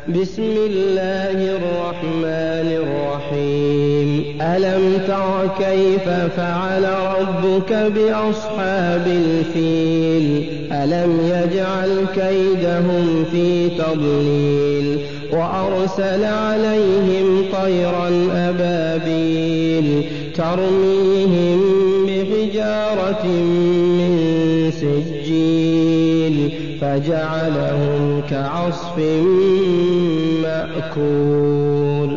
بسم الله الرحمن الرحيم ألم تر كيف فعل ربك بأصحاب الفيل ألم يجعل كيدهم في تضليل وأرسل عليهم طيرا أبابيل ترميهم بحجارة من سجيل فجعلهم كعصف مأكول.